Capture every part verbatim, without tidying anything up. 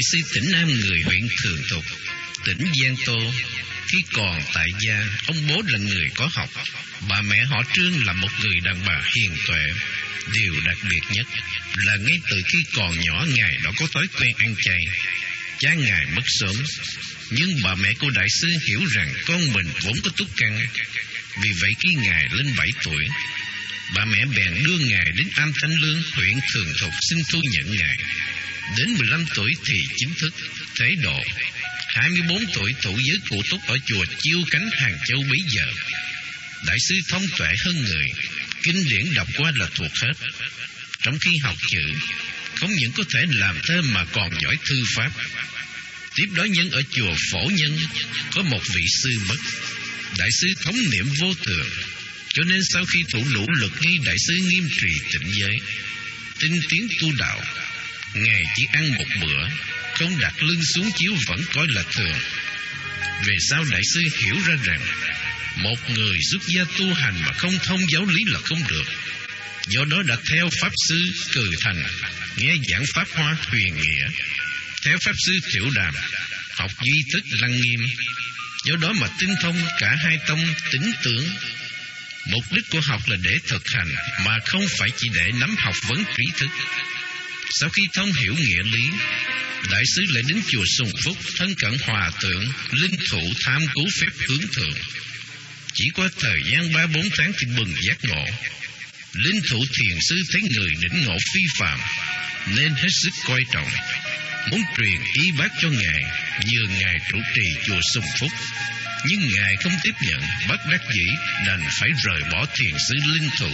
Đại sư Tĩnh Am người huyện Thường Thục, tỉnh Giang Tô. Khi còn tại gia, ông bố là người có học, bà mẹ họ Trương là một người đàn bà hiền tuệ. Điều đặc biệt nhất là ngay từ khi còn nhỏ, Ngài đã có thói quen ăn chay. Cha Ngài mất sớm, nhưng bà mẹ của đại sư hiểu rằng con mình vốn có túc căn. Vì vậy khi Ngài lên bảy tuổi, bà mẹ bèn đưa Ngài đến Am Thanh Lương, huyện Thường Thục xin thu nhận Ngài. Đến mười lăm tuổi thì chính thức thế độ. Hai mươi bốn tuổi thụ giới cụ túc ở chùa Chiêu Cánh, Hàng Châu bấy giờ. Đại sư thông tuệ hơn người, kinh điển đọc qua là thuộc hết. Trong khi học chữ, không những có thể làm thơ mà còn giỏi thư pháp. Tiếp đó nhân ở chùa Phổ Nhân có một vị sư mất. Đại sư thống niệm vô thường, cho nên sau khi thụ lũ lực nghi, đại sư nghiêm trì tịnh giới, tinh tiến tu đạo. Ngài chỉ ăn một bữa, không đặt lưng xuống chiếu vẫn coi là thường. Về sau đại sư hiểu ra rằng một người xuất gia tu hành mà không thông giáo lý là không được. Do đó đã theo pháp sư Cừ Thành nghe giảng pháp Hoa Huyền Nghĩa, theo pháp sư Thiệu Đàm học duy thức Lăng Nghiêm. Do đó mà tinh thông cả hai tông tính tưởng. Mục đích của học là để thực hành, mà không phải chỉ để nắm học vấn trí thức. Sau khi thông hiểu nghĩa lý, đại sư lại đến chùa Sùng Phúc thân cận hòa thượng Linh Thụ tham cứu phép hướng thượng. Chỉ qua thời gian ba bốn tháng thì bừng giác ngộ. Linh Thụ thiền sư thấy người đỉnh ngộ phi phàm nên hết sức coi trọng, muốn truyền y bác cho Ngài, nhờ Ngài trụ trì chùa Sùng Phúc. Nhưng Ngài không tiếp nhận, bất đắc dĩ đành phải rời bỏ thiền sư Linh Thụ.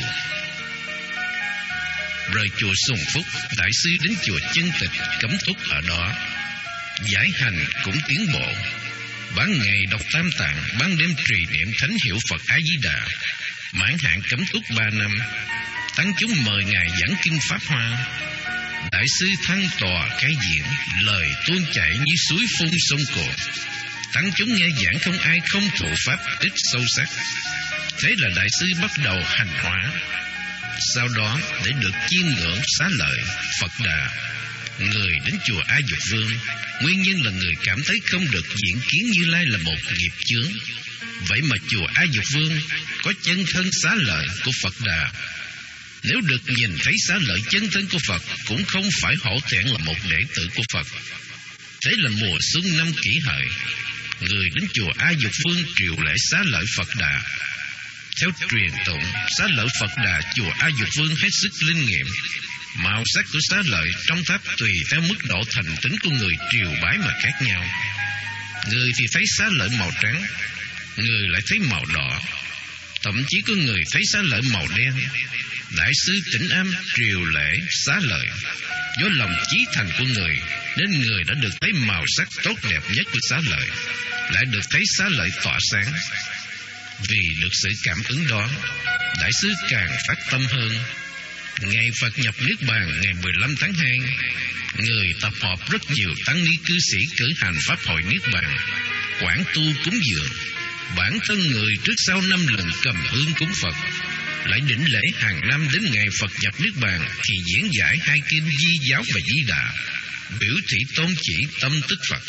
Rời chùa Sùng Phúc, đại sư đến chùa Chân Tịch cấm túc ở đó. Giải hành cũng tiến bộ. Ban ngày đọc Tam Tạng, ban đêm trì niệm thánh hiệu Phật A Di Đà. Mãn hạn cấm túc ba năm. Tăng chúng mời Ngài giảng kinh Pháp Hoa. Đại sư thăng tòa khai diễn, lời tuôn chảy như suối phun sông cồn. Tăng chúng nghe giảng không ai không thụ pháp tích sâu sắc. Thế là đại sư bắt đầu hành hóa. Sau đó để được chiêm ngưỡng xá lợi Phật Đà, người đến chùa A Dục Vương. Nguyên nhân là người cảm thấy không được diễn kiến Như Lai là một nghiệp chướng. Vậy mà chùa A Dục Vương có chân thân xá lợi của Phật Đà. Nếu được nhìn thấy xá lợi chân thân của Phật, cũng không phải hổ thẹn là một đệ tử của Phật. Thế là mùa xuân năm Kỷ Hợi, người đến chùa A Dục Vương triều lễ xá lợi Phật Đà. Theo truyền tụng, xá lợi Phật Đà chùa A Dục Vương hết sức linh nghiệm. Màu sắc của xá lợi trong tháp tùy theo mức độ thành tín của người triều bái mà khác nhau. Người thì thấy xá lợi màu trắng, người lại thấy màu đỏ, thậm chí có người thấy xá lợi màu đen. Đại sư Tĩnh Am triều lễ xá lợi, do lòng chí thành của người nên người đã được thấy màu sắc tốt đẹp nhất của xá lợi, lại được thấy xá lợi tỏa sáng. Vì được sự cảm ứng đó, đại sư càng phát tâm hơn. Ngày Phật nhập Niết Bàn ngày mười lăm tháng hai, người tập hợp rất nhiều tăng ni cư sĩ cử hành pháp hội Niết Bàn, quảng tu cúng dường. Bản thân người trước sau năm lần cầm hương cúng Phật. Lại đỉnh lễ hàng năm đến ngày Phật nhập Niết Bàn thì diễn giải hai kinh Di Giáo và Di Đà, biểu thị tôn chỉ tâm tức Phật.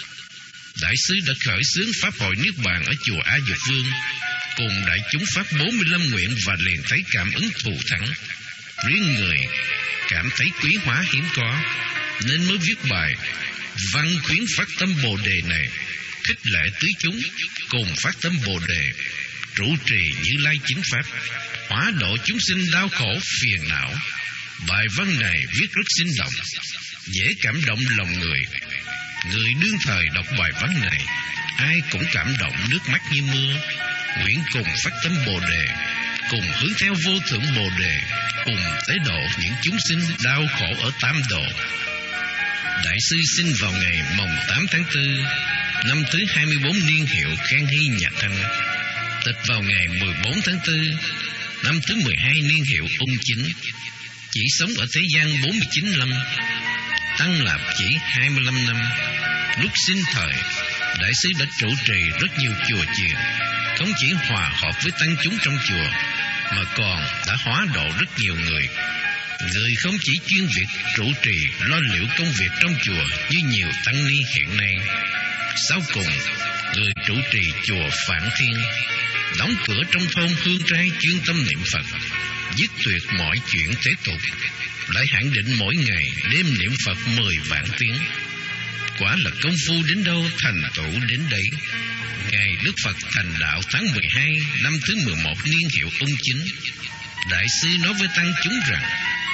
Đại sư đã khởi xướng pháp hội Niết Bàn ở chùa A Dục Vương, cùng đại chúng phát bốn mươi lăm nguyện và liền thấy cảm ứng thù thắng. Riêng người cảm thấy quý hóa hiếm có, nên mới viết bài văn khuyến phát tâm Bồ Đề này, khích lệ tứ chúng cùng phát tâm Bồ Đề, trụ trì Như Lai chính pháp, hóa độ chúng sinh đau khổ phiền não. Bài văn này viết rất sinh động, dễ cảm động lòng người. Người đương thời đọc bài văn này, ai cũng cảm động nước mắt như mưa, nguyện cùng phát tâm Bồ Đề, cùng hướng theo vô thượng Bồ Đề, cùng tế độ những chúng sinh đau khổ ở tam độ. Đại sư sinh vào ngày mồng tám tháng tư, năm thứ hai mươi bốn niên hiệu Khang Hy Nhật Thanh, tịch vào ngày mười bốn tháng tư, năm thứ mười hai niên hiệu Ung Chính. Chỉ sống ở thế gian bốn mươi chín năm, tăng lạp chỉ hai mươi lăm năm. Lúc sinh thời, đại sư đã trụ trì rất nhiều chùa chiền, không chỉ hòa hợp với tăng chúng trong chùa, mà còn đã hóa độ rất nhiều người. Người không chỉ chuyên việc trụ trì lo liệu công việc trong chùa như nhiều tăng ni hiện nay. Sau cùng, người trụ trì chùa Phạn Thiên đóng cửa trong thôn hương trai chuyên tâm niệm Phật, dứt tuyệt mọi chuyện thế tục, lại hạn định mỗi ngày đêm niệm Phật mười vạn tiếng. Quả là công phu đến đâu thành tựu đến đấy. Ngày Đức Phật thành đạo tháng mười hai năm thứ mười một niên hiệu Ung Chính, Đại sư nói với tăng chúng rằng: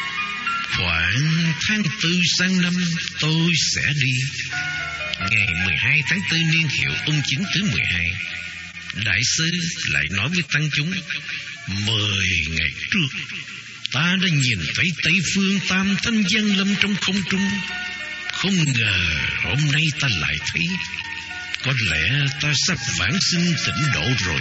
khoảng tháng tư sang năm tôi sẽ đi. Ngày mười hai tháng tư niên hiệu Ung Chính thứ mười hai, Đại sư lại nói với tăng chúng: mười ngày trước, ta đã nhìn thấy Tây Phương Tam Thanh giăng lâm trong không trung. Không ngờ hôm nay ta lại thấy. Có lẽ ta sắp vãng sinh tịnh độ rồi.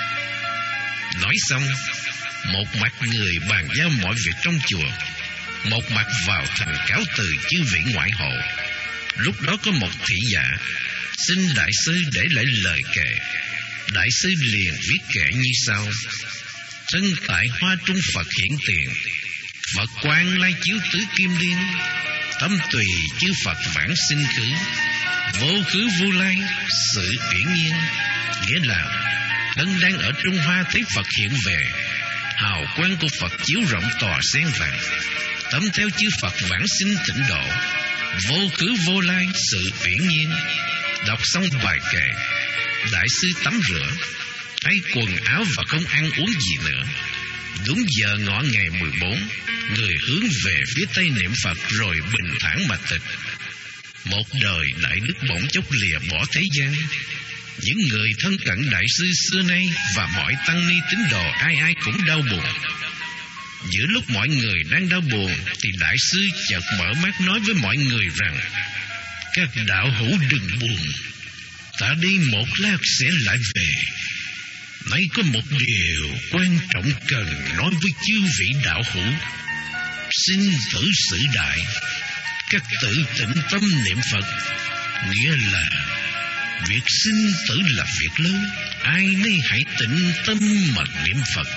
Nói xong, một mặt người bàn giao mọi việc trong chùa, một mặt vào thành cáo từ chư vị ngoại hộ. Lúc đó có một thị giả xin đại sư để lại lời kệ. Đại sư liền viết kệ như sau: thân tại hoa trung Phật hiển tiền, Phật quang lai chiếu tứ kim liên, tâm tùy chư Phật vãng sinh khứ, vô khứ vô lai sự hiển nhiên. Nghĩa là thân đang ở Trung Hoa thấy Phật hiện về, hào quang của Phật chiếu rộng tòa sen vàng, tâm theo chư Phật vãng sinh tịnh độ, vô khứ vô lai sự hiển nhiên. Đọc xong bài kệ, đại sư tắm rửa, thay quần áo và không ăn uống gì nữa. Đúng giờ ngọ ngày mười bốn, người hướng về phía tây niệm Phật rồi bình thản mà tịch. Một đời đại đức bỗng chốc lìa bỏ thế gian. Những người thân cận đại sư xưa nay và mọi tăng ni tín đồ ai ai cũng đau buồn. Giữa lúc mọi người đang đau buồn thì đại sư chợt mở mắt nói với mọi người rằng: các đạo hữu đừng buồn, ta đi một lát sẽ lại về. Nay có một điều quan trọng cần nói với chư vị đạo hữu. Sinh tử sự đại, các tự tĩnh tâm niệm Phật. Nghĩa là việc sinh tử là việc lớn, ai nấy hãy tĩnh tâm mà niệm Phật.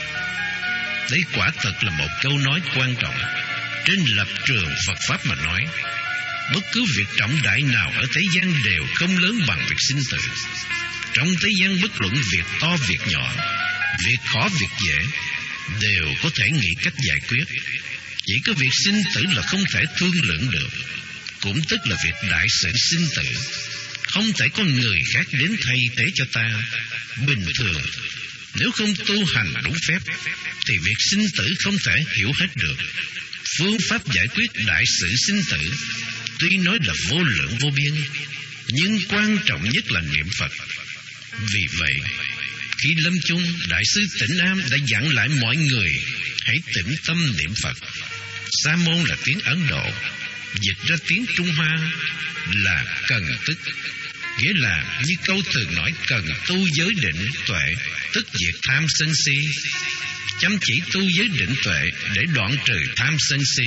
Đấy quả thật là một câu nói quan trọng. Trên lập trường Phật Pháp mà nói, bất cứ việc trọng đại nào ở thế gian đều không lớn bằng việc sinh tử. Trong thế gian bất luận việc to việc nhỏ, việc khó việc dễ, đều có thể nghĩ cách giải quyết. Chỉ có việc sinh tử là không thể thương lượng được, cũng tức là việc đại sự sinh tử. Không thể có người khác đến thay thế cho ta. Bình thường, nếu không tu hành đúng phép, thì việc sinh tử không thể hiểu hết được. Phương pháp giải quyết đại sự sinh tử tuy nói là vô lượng vô biên, nhưng quan trọng nhất là niệm Phật. Vì vậy, khi lâm chung, Đại sư Tịnh Am đã dặn lại mọi người hãy tĩnh tâm niệm Phật. Sa môn là tiếng Ấn Độ, dịch ra tiếng Trung Hoa là cần tức, nghĩa là như câu thường nói cần tu giới định tuệ, tức diệt tham sân si. Chăm chỉ tu giới định tuệ để đoạn trừ tham sân si.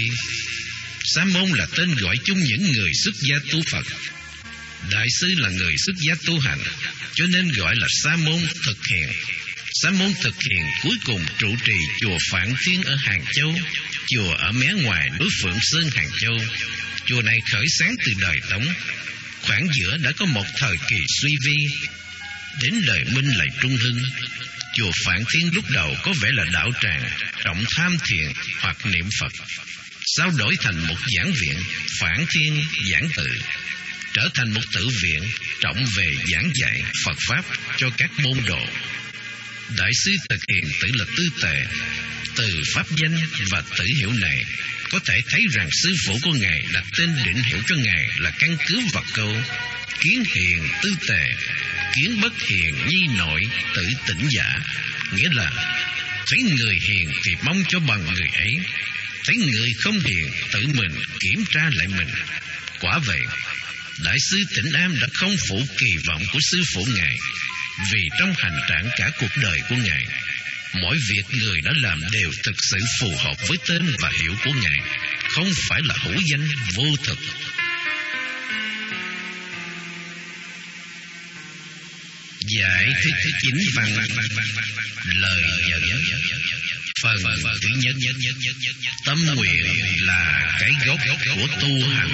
Sa môn là tên gọi chung những người xuất gia tu Phật. Đại sư là người xuất gia tu hành, cho nên gọi là sa môn thực hiện. Sa môn thực hiện cuối cùng trụ trì chùa Phạn Thiên ở Hàng Châu, chùa ở mé ngoài núi Phượng Sơn Hàng Châu. Chùa này khởi sáng từ đời Tống, khoảng giữa đã có một thời kỳ suy vi. Đến đời Minh lại trung hưng. Chùa Phạn Thiên lúc đầu có vẻ là đạo tràng trọng tham thiền hoặc niệm Phật, sau đổi thành một giảng viện Phạn Thiên giảng tự, trở thành một tự viện trọng về giảng dạy Phật Pháp cho các môn đồ. Đại sư thực hiện tự là tư tề. Từ pháp danh và tử hiệu này có thể thấy rằng sư phụ của Ngài đặt tên định hiệu cho Ngài là căn cứ vào câu kiến hiền tư tề, kiến bất hiền nhi nội tự tỉnh giả. Nghĩa là thấy người hiền thì mong cho bằng người ấy, thấy người không hiền tự mình kiểm tra lại mình. Quả vậy, Đại sư Tịnh Am đã không phụ kỳ vọng của sư phụ Ngài, vì trong hành trạng cả cuộc đời của Ngài, mỗi việc người đã làm đều thực sự phù hợp với tên và hiệu của Ngài, không phải là hữu danh vô thực. Giải thích chính văn. Lời dẫn. Phần thứ nhất. Tâm nguyện là cái gốc của tu hành.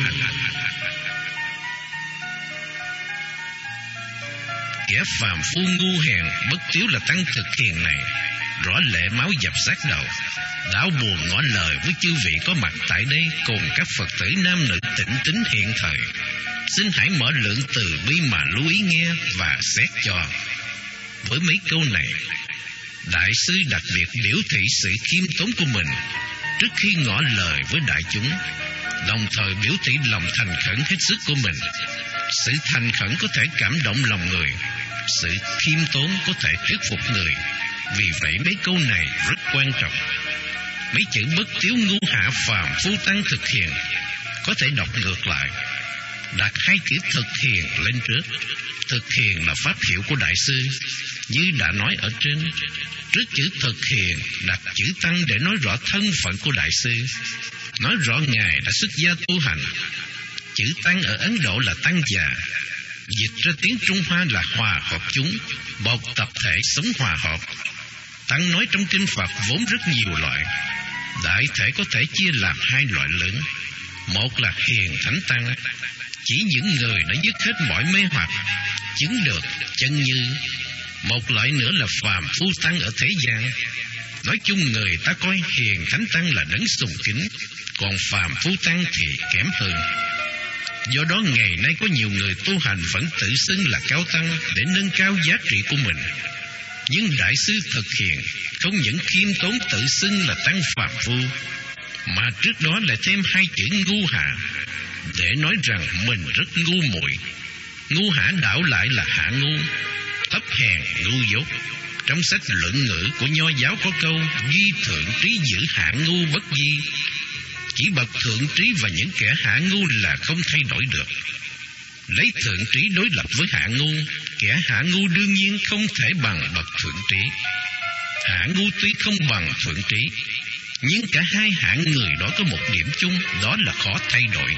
Kẻ phàm phu ngu hèn bất tiếu là tăng thực hiện này, rõ lệ máu dập sát đầu. Đảo buồn ngỏ lời với chư vị có mặt tại đây, cùng các Phật tử nam nữ tịnh tín hiện thời. Xin hãy mở lượng từ bi mà lưu ý nghe và xét cho. Với mấy câu này, Đại sư đặc biệt biểu thị sự khiêm tốn của mình trước khi ngỏ lời với đại chúng, đồng thời biểu thị lòng thành khẩn hết sức của mình. Sự thành khẩn có thể cảm động lòng người, sự khiêm tốn có thể thuyết phục người. Vì vậy mấy câu này rất quan trọng. Mấy chữ bất tiếu ngu hạ phàm phu tăng thực hiện có thể đọc ngược lại, đặt hai chữ thực hiện lên trước. Thực hiện là pháp hiệu của đại sư, như đã nói ở trên. Trước chữ thực hiện đặt chữ tăng để nói rõ thân phận của đại sư, nói rõ ngài đã xuất gia tu hành. Chữ tăng ở Ấn Độ là tăng già, dịch ra tiếng Trung Hoa là hòa hợp chúng, một tập thể sống hòa hợp. Tăng nói trong kinh Phật vốn rất nhiều loại, đại thể có thể chia làm hai loại lớn. Một là hiền thánh tăng, chỉ những người đã dứt hết mọi mê hoặc, chứng được chân như. Một loại nữa là phàm phu tăng ở thế gian. Nói chung người ta coi hiền thánh tăng là đấng sùng kính, còn phàm phu tăng thì kém hơn. Do đó ngày nay có nhiều người tu hành vẫn tự xưng là cao tăng để nâng cao giá trị của mình. Nhưng đại sư thực hiện không những khiêm tốn tự xưng là tăng phàm phu, mà trước đó lại thêm hai chữ ngu hạ, để nói rằng mình rất ngu muội. Ngu hạ đảo lại là hạ ngu, thấp hèn ngu dốt. Trong sách Luận Ngữ của Nho giáo có câu duy thượng trí giữ hạ ngu bất di. Chỉ bậc thượng trí và những kẻ hạ ngu là không thay đổi được. Lấy thượng trí đối lập với hạ ngu, kẻ hạ ngu đương nhiên không thể bằng bậc thượng trí. Hạ ngu tuy không bằng thượng trí, nhưng cả hai hạng người đó có một điểm chung, đó là khó thay đổi.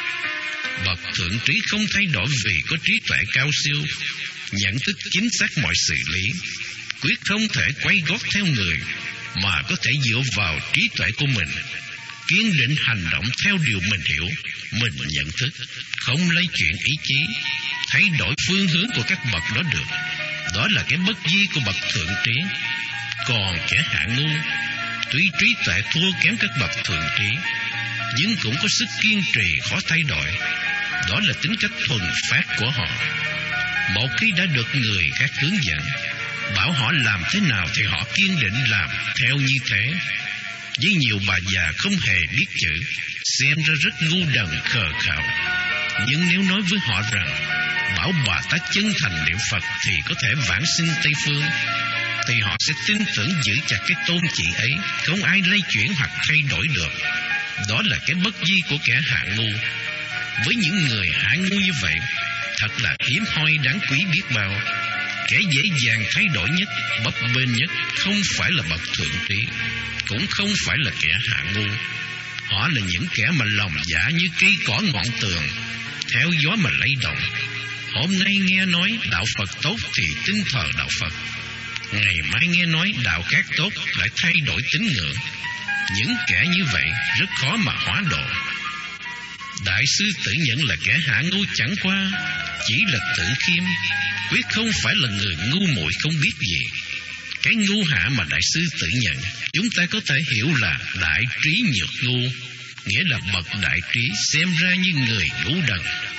Bậc thượng trí không thay đổi vì có trí tuệ cao siêu, nhận thức chính xác mọi sự lý, quyết không thể quay gót theo người, mà có thể dựa vào trí tuệ của mình, kiên định hành động theo điều mình hiểu, mình nhận thức, không lấy chuyện ý chí, thay đổi phương hướng của các bậc đó được. Đó là cái bất di của bậc thượng trí. Còn kẻ hạ ngu, tuy trí tuệ thua kém các bậc thượng trí, nhưng cũng có sức kiên trì khó thay đổi. Đó là tính cách thuần phát của họ. Một khi đã được người khác hướng dẫn, bảo họ làm thế nào thì họ kiên định làm theo như thế. Với nhiều bà già không hề biết chữ, xem ra rất ngu đần khờ khạo, nhưng nếu nói với họ rằng bảo bà ta chân thành niệm Phật thì có thể vãng sinh Tây Phương, thì họ sẽ tin tưởng giữ chặt cái tôn chỉ ấy, không ai lay chuyển hoặc thay đổi được. Đó là cái bất di của kẻ hạ ngu. Với những người hạ ngu như vậy, thật là hiếm hoi đáng quý biết bao. Kẻ dễ dàng thay đổi nhất, bấp bênh nhất không phải là bậc thượng trí, cũng không phải là kẻ hạ ngu. Họ là những kẻ mà lòng dạ như cây cỏ ngọn tường, theo gió mà lay động. Hôm nay nghe nói đạo Phật tốt thì tin thờ đạo Phật, ngày mai nghe nói đạo khác tốt lại thay đổi tín ngưỡng. Những kẻ như vậy rất khó mà hóa độ. Đại sư tự nhận là kẻ hạ ngu chẳng qua chỉ là tự khiêm, quyết không phải là người ngu muội không biết gì. Cái ngu hạ mà đại sư tự nhận, chúng ta có thể hiểu là đại trí nhược ngu, nghĩa là bậc đại trí xem ra như người ngu đần.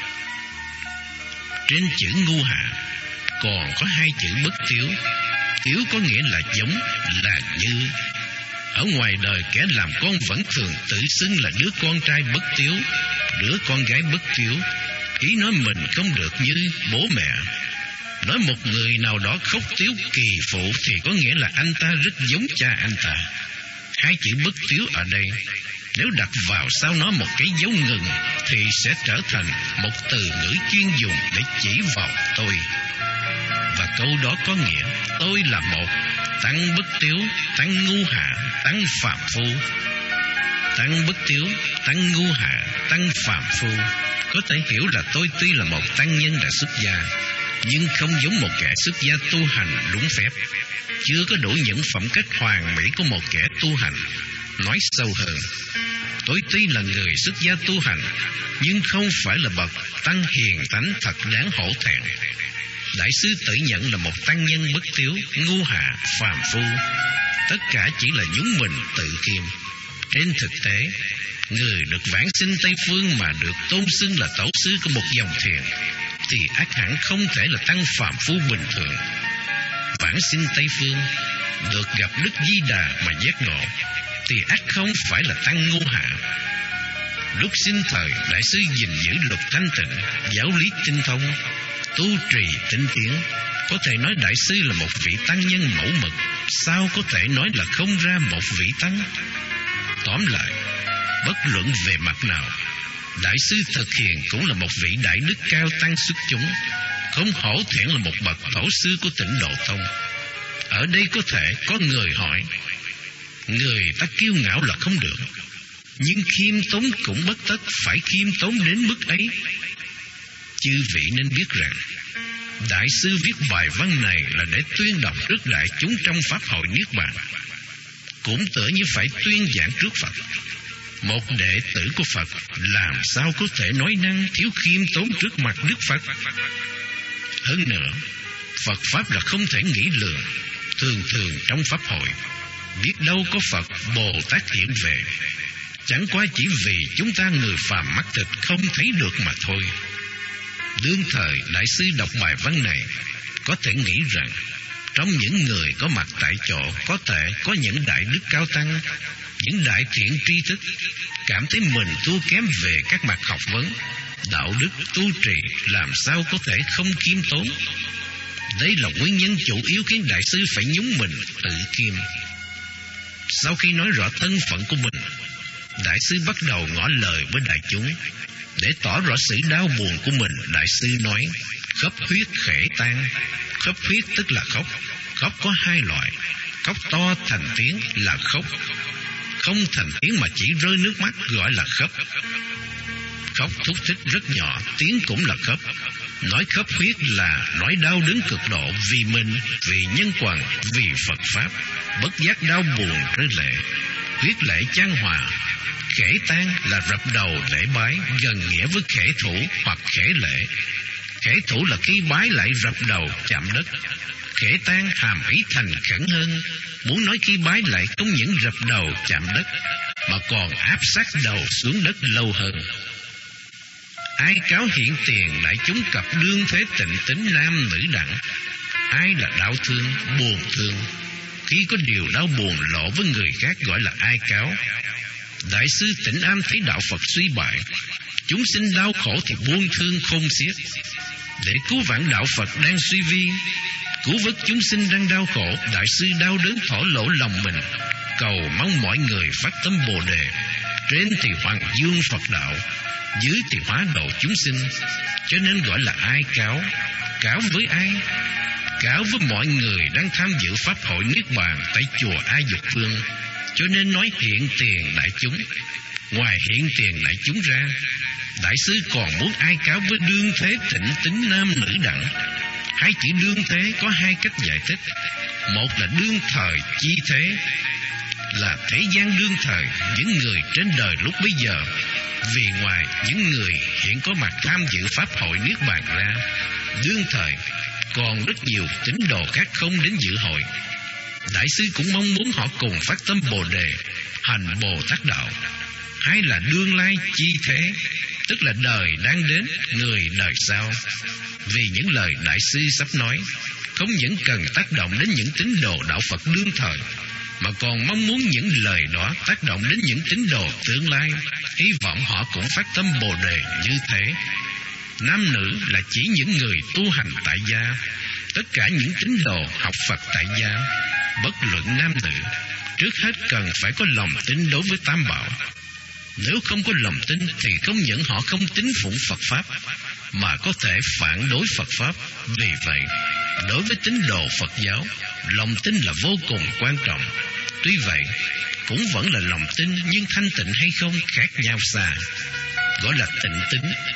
Trên chữ ngu hạ còn có hai chữ bất tiếu. Tiếu có nghĩa là giống, là như. Ở ngoài đời kẻ làm con vẫn thường tự xưng là đứa con trai bất tiếu, đứa con gái bất tiếu, ý nói mình không được như bố mẹ. Nói một người nào đó khóc tiếu kỳ phụ thì có nghĩa là anh ta rất giống cha anh ta. Hai chữ bất tiếu ở đây, nếu đặt vào sau nó một cái dấu ngừng thì sẽ trở thành một từ ngữ chuyên dùng để chỉ vào tôi. Và câu đó có nghĩa tôi là một, tăng bất tiếu, tăng ngu hạ, tăng phàm phu. Tăng bất tiếu, tăng ngu hạ, tăng phàm phu có thể hiểu là tôi tuy là một tăng nhân đã xuất gia, nhưng không giống một kẻ xuất gia tu hành đúng phép, chưa có đủ những phẩm cách hoàn mỹ của một kẻ tu hành. Nói sâu hơn, tôi tuy là người xuất gia tu hành, nhưng không phải là bậc tăng hiền thánh thật đáng hổ thẹn. Đại sư tự nhận là một tăng nhân bất tiếu, ngu hạ, phàm phu. Tất cả chỉ là nhúng mình tự kiêm. Trên thực tế, người được vãng sinh Tây Phương mà được tôn xưng là tổ sư của một dòng thiền thì ắt hẳn không thể là tăng phàm phu bình thường. Vãng sinh Tây Phương, được gặp Đức Di Đà mà giác ngộ thì ắt không phải là tăng ngu hạ. Lúc sinh thời, đại sư gìn giữ luật thanh tịnh, giáo lý tinh thông, tu trì tinh tiến. Có thể nói đại sư là một vị tăng nhân mẫu mực, sao có thể nói là không ra một vị tăng? Tóm lại, bất luận về mặt nào, đại sư Thực Hiền cũng là một vị đại đức cao tăng xuất chúng, không hổ thẹn là một bậc tổ sư của Tịnh Độ Tông. Ở đây có thể có người hỏi, người ta kiêu ngạo là không được, nhưng khiêm tốn cũng bất tất phải khiêm tốn đến mức ấy. Chư vị nên biết rằng, đại sư viết bài văn này là để tuyên đọc trước đại chúng trong pháp hội Niết Bàn, cũng tựa như phải tuyên giảng trước Phật. Một đệ tử của Phật làm sao có thể nói năng thiếu khiêm tốn trước mặt Đức Phật? Hơn nữa, Phật Pháp là không thể nghĩ lường. Thường thường trong Pháp hội, biết đâu có Phật Bồ Tát hiện về, chẳng qua chỉ vì chúng ta người phàm mắt thịt không thấy được mà thôi. Đương thời đại sư đọc bài văn này, có thể nghĩ rằng trong những người có mặt tại chỗ có thể có những đại đức cao tăng, những đại thiện tri thức, cảm thấy mình thua kém về các mặt học vấn, đạo đức, tu trì, làm sao có thể không khiêm tốn. Đây là nguyên nhân chủ yếu khiến đại sư phải nhúng mình tự kiêm. Sau khi nói rõ thân phận của mình, đại sư bắt đầu ngỏ lời với đại chúng. Để tỏ rõ sự đau buồn của mình, đại sư nói, khắp huyết khể tan. Khắp huyết tức là khóc. Khóc có hai loại, khóc to thành tiếng là khóc, không thành tiếng mà chỉ rơi nước mắt gọi là khóc. Khóc thúc thích rất nhỏ, tiếng cũng là khóc. Nói khóc huyết là nói đau đớn cực độ vì mình, vì nhân quần, vì Phật Pháp, bất giác đau buồn rơi lệ. Huyết lệ chan hòa. Khể tan là rập đầu lễ bái, gần nghĩa với khể thủ hoặc khể lễ. Khể thủ là khi bái lại rập đầu chạm đất. Khể tan hàm ý thành khẩn hơn, muốn nói khi bái lại không những rập đầu chạm đất mà còn áp sát đầu xuống đất lâu hơn. Ai cáo hiện tiền đại chúng cặp đương thế tịnh tính nam nữ đẳng. Ai là đau thương, buồn thương, khi có điều đau buồn lộ với người khác gọi là ai cáo. Đại sư Tịnh Am thấy đạo Phật suy bại, chúng sinh đau khổ thì buông thương không xiết. Để cứu vãn đạo Phật đang suy vi, cứu vớt chúng sinh đang đau khổ, đại sư đau đớn thổ lộ lòng mình, cầu mong mọi người phát tâm Bồ Đề. Trên thì hoàng dương Phật đạo, dưới thì hóa độ chúng sinh, cho nên gọi là ai cáo. Cáo với ai? Cáo với mọi người đang tham dự pháp hội Niết Bàn tại chùa A Dục Phương, cho nên nói hiện tiền đại chúng. Ngoài hiện tiền đại chúng ra, đại sư còn muốn ai cáo với đương thế tịnh tính nam nữ đẳng. Hai chữ đương thế có hai cách giải thích. Một là đương thời chi thế, là thế gian đương thời, những người trên đời lúc bấy giờ. Vì ngoài những người hiện có mặt tham dự pháp hội Niết Bàn ra, đương thời còn rất nhiều tín đồ khác không đến dự hội. Đại sư cũng mong muốn họ cùng phát tâm Bồ Đề, hành Bồ Tát đạo. Hay là đương lai chi thế, tức là đời đang đến, người đời sau. Vì những lời đại sư sắp nói không những cần tác động đến những tín đồ đạo Phật đương thời, mà còn mong muốn những lời đó tác động đến những tín đồ tương lai, hy vọng họ cũng phát tâm Bồ Đề như thế. Nam nữ là chỉ những người tu hành tại gia. Tất cả những tín đồ học Phật tại gia, bất luận nam nữ, trước hết cần phải có lòng tin đối với Tam Bảo. Nếu không có lòng tin thì không những họ không tín phụng Phật Pháp, mà có thể phản đối Phật Pháp. Vì vậy, đối với tín đồ Phật giáo, lòng tin là vô cùng quan trọng. Tuy vậy, cũng vẫn là lòng tin, nhưng thanh tịnh hay không khác nhau xa. Gọi là tịnh tín.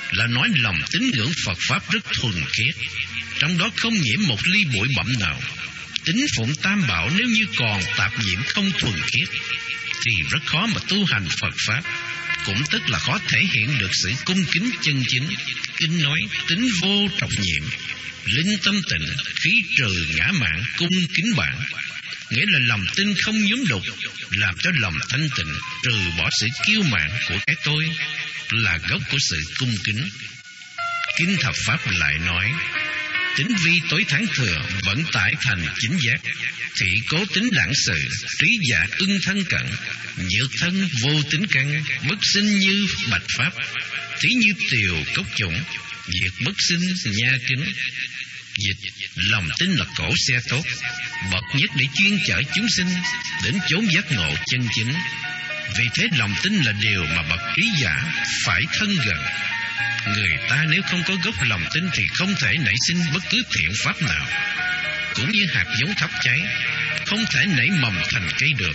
là nói lòng tín ngưỡng Phật Pháp rất thuần khiết, trong đó không nhiễm một ly bụi bặm nào. Tín phụng Tam Bảo nếu như còn tạp nhiễm không thuần khiết thì rất khó mà tu hành Phật Pháp, cũng tức là khó thể hiện được sự cung kính chân chính. Kinh nói tín vô trọc nhiệm, linh tâm tịnh, khí trừ ngã mạn, cung kính bạn, nghĩa là lòng tin không nhúm đục, làm cho lòng thanh tịnh, trừ bỏ sự kiêu mạn của cái tôi, là gốc của sự cung kính. Kinh Thập Pháp lại nói tính vi tối thắng thừa, vận tải thành chính giác, thị cố tính lãng sự, trí dạ ưng thân cận, nhược thân vô tính căn, bất sinh như bạch pháp, thí như tiều cốc chủng, diệt bất sinh nha kính. Dịch: lòng tin là cổ xe tốt, bậc nhất để chuyên chở chúng sinh đến chốn giác ngộ chân chính. Vì thế lòng tin là điều mà bậc trí giả phải thân gần. Người ta nếu không có gốc lòng tin thì không thể nảy sinh bất cứ thiện pháp nào. Cũng như hạt giống thắp cháy, không thể nảy mầm thành cây được.